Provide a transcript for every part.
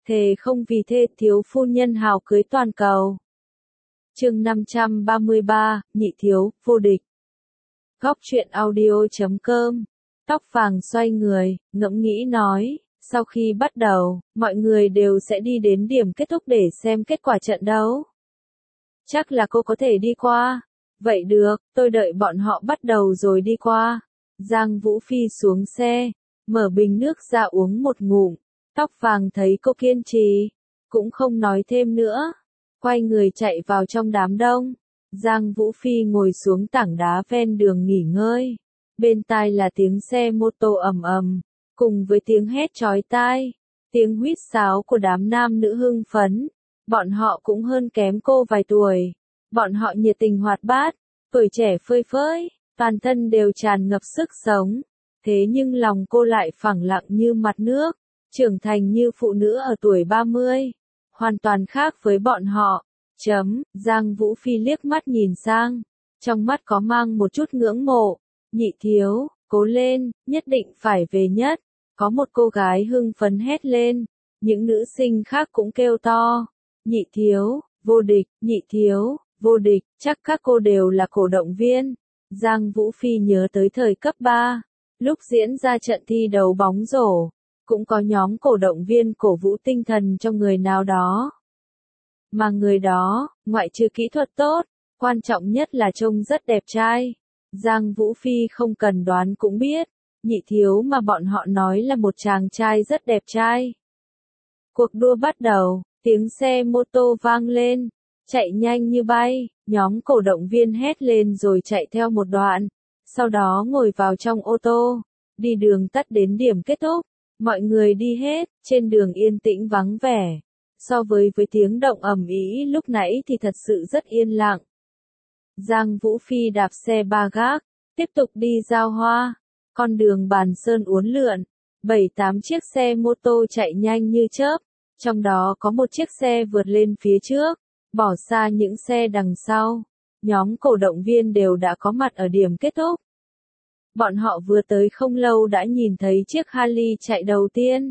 thề không vì thê thiếu phu nhân hào cưới toàn cầu. Chương 533, nhị thiếu, vô địch. Góc truyện audio.com. Tóc vàng xoay người, ngẫm nghĩ nói, sau khi bắt đầu, mọi người đều sẽ đi đến điểm kết thúc để xem kết quả trận đấu. Chắc là cô có thể đi qua. Vậy được, tôi đợi bọn họ bắt đầu rồi đi qua. Giang Vũ Phi xuống xe, mở bình nước ra uống một ngụm. Tóc vàng thấy cô kiên trì, cũng không nói thêm nữa. Quay người chạy vào trong đám đông. Giang Vũ Phi ngồi xuống tảng đá ven đường nghỉ ngơi. Bên tai là tiếng xe mô tô ầm ầm, cùng với tiếng hét chói tai, tiếng huýt sáo của đám nam nữ hưng phấn. Bọn họ cũng hơn kém cô vài tuổi. Bọn họ nhiệt tình hoạt bát, tuổi trẻ phơi phới, toàn thân đều tràn ngập sức sống. Thế nhưng lòng cô lại phẳng lặng như mặt nước, trưởng thành như phụ nữ ở tuổi 30. Hoàn toàn khác với bọn họ. Giang Vũ Phi liếc mắt nhìn sang, trong mắt có mang một chút ngưỡng mộ. Nhị thiếu, cố lên, nhất định phải về nhất. Có một cô gái hưng phấn hét lên, những nữ sinh khác cũng kêu to. Nhị thiếu, vô địch, nhị thiếu, vô địch, chắc các cô đều là cổ động viên. Giang Vũ Phi nhớ tới thời cấp 3, lúc diễn ra trận thi đấu bóng rổ, cũng có nhóm cổ động viên cổ vũ tinh thần cho người nào đó. Mà người đó, ngoại trừ kỹ thuật tốt, quan trọng nhất là trông rất đẹp trai. Giang Vũ Phi không cần đoán cũng biết, nhị thiếu mà bọn họ nói là một chàng trai rất đẹp trai. Cuộc đua bắt đầu, tiếng xe mô tô vang lên, chạy nhanh như bay, nhóm cổ động viên hét lên rồi chạy theo một đoạn, sau đó ngồi vào trong ô tô, đi đường tắt đến điểm kết thúc. Mọi người đi hết, trên đường yên tĩnh vắng vẻ. So với tiếng động ầm ĩ lúc nãy thì thật sự rất yên lặng. Giang Vũ Phi đạp xe ba gác, tiếp tục đi giao hoa. Con đường Bàn Sơn uốn lượn, 7-8 chiếc xe mô tô chạy nhanh như chớp, trong đó có một chiếc xe vượt lên phía trước, bỏ xa những xe đằng sau. Nhóm cổ động viên đều đã có mặt ở điểm kết thúc. Bọn họ vừa tới không lâu đã nhìn thấy chiếc Harley chạy đầu tiên.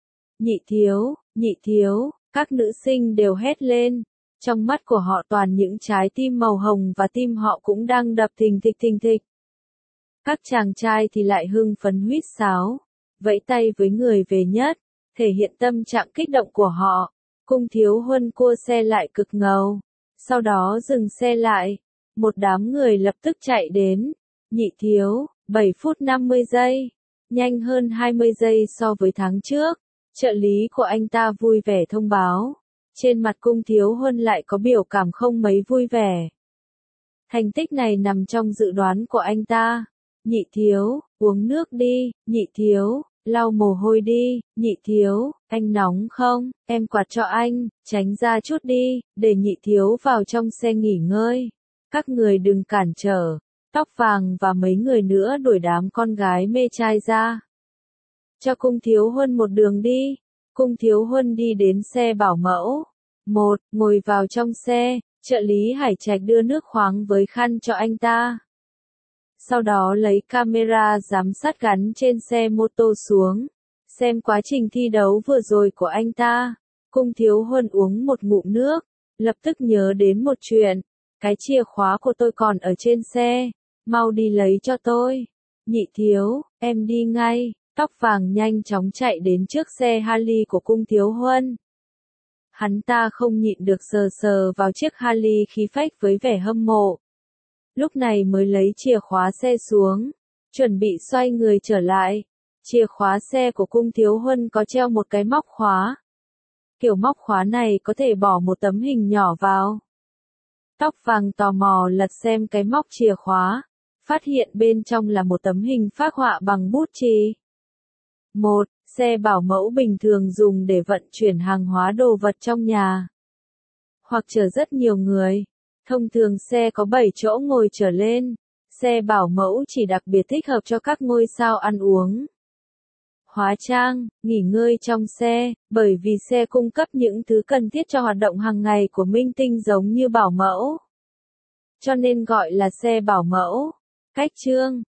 Nhị thiếu, các nữ sinh đều hét lên. Trong mắt của họ toàn những trái tim màu hồng và tim họ cũng đang đập thình thịch. Các chàng trai thì lại hưng phấn huýt sáo, vẫy tay với người về nhất, thể hiện tâm trạng kích động của họ. Cung Thiếu Huân cua xe lại cực ngầu, sau đó dừng xe lại. Một đám người lập tức chạy đến. Nhị thiếu, 7 phút 50 giây, nhanh hơn 20 giây so với tháng trước. Trợ lý của anh ta vui vẻ thông báo. Trên mặt Cung Thiếu Huân lại có biểu cảm không mấy vui vẻ. Thành tích này nằm trong dự đoán của anh ta. Nhị thiếu, uống nước đi. Nhị thiếu, lau mồ hôi đi. Nhị thiếu, anh nóng không? Em quạt cho anh, tránh ra chút đi, để nhị thiếu vào trong xe nghỉ ngơi. Các người đừng cản trở. Tóc vàng và mấy người nữa đuổi đám con gái mê trai ra. Cho Cung Thiếu Huân một đường đi. Cung Thiếu Huân đi đến xe bảo mẫu. Ngồi vào trong xe, trợ lý Hải Trạch đưa nước khoáng với khăn cho anh ta. Sau đó lấy camera giám sát gắn trên xe mô tô xuống, xem quá trình thi đấu vừa rồi của anh ta. Cung Thiếu Huân uống một ngụm nước, lập tức nhớ đến một chuyện. Cái chìa khóa của tôi còn ở trên xe, mau đi lấy cho tôi. Nhị thiếu, em đi ngay. Tóc vàng nhanh chóng chạy đến trước xe Harley của Cung Thiếu Huân. Hắn ta không nhịn được sờ vào chiếc Harley khí phách với vẻ hâm mộ. Lúc này mới lấy chìa khóa xe xuống, chuẩn bị xoay người trở lại. Chìa khóa xe của Cung Thiếu Huân có treo một cái móc khóa. Kiểu móc khóa này có thể bỏ một tấm hình nhỏ vào. Tóc vàng tò mò lật xem cái móc chìa khóa, phát hiện bên trong là một tấm hình phác họa bằng bút chì. Xe bảo mẫu bình thường dùng để vận chuyển hàng hóa đồ vật trong nhà, hoặc chở rất nhiều người. Thông thường xe có 7 chỗ ngồi trở lên. Xe bảo mẫu chỉ đặc biệt thích hợp cho các ngôi sao ăn uống, hóa trang, nghỉ ngơi trong xe, bởi vì xe cung cấp những thứ cần thiết cho hoạt động hàng ngày của minh tinh giống như bảo mẫu. Cho nên gọi là xe bảo mẫu. Cách chương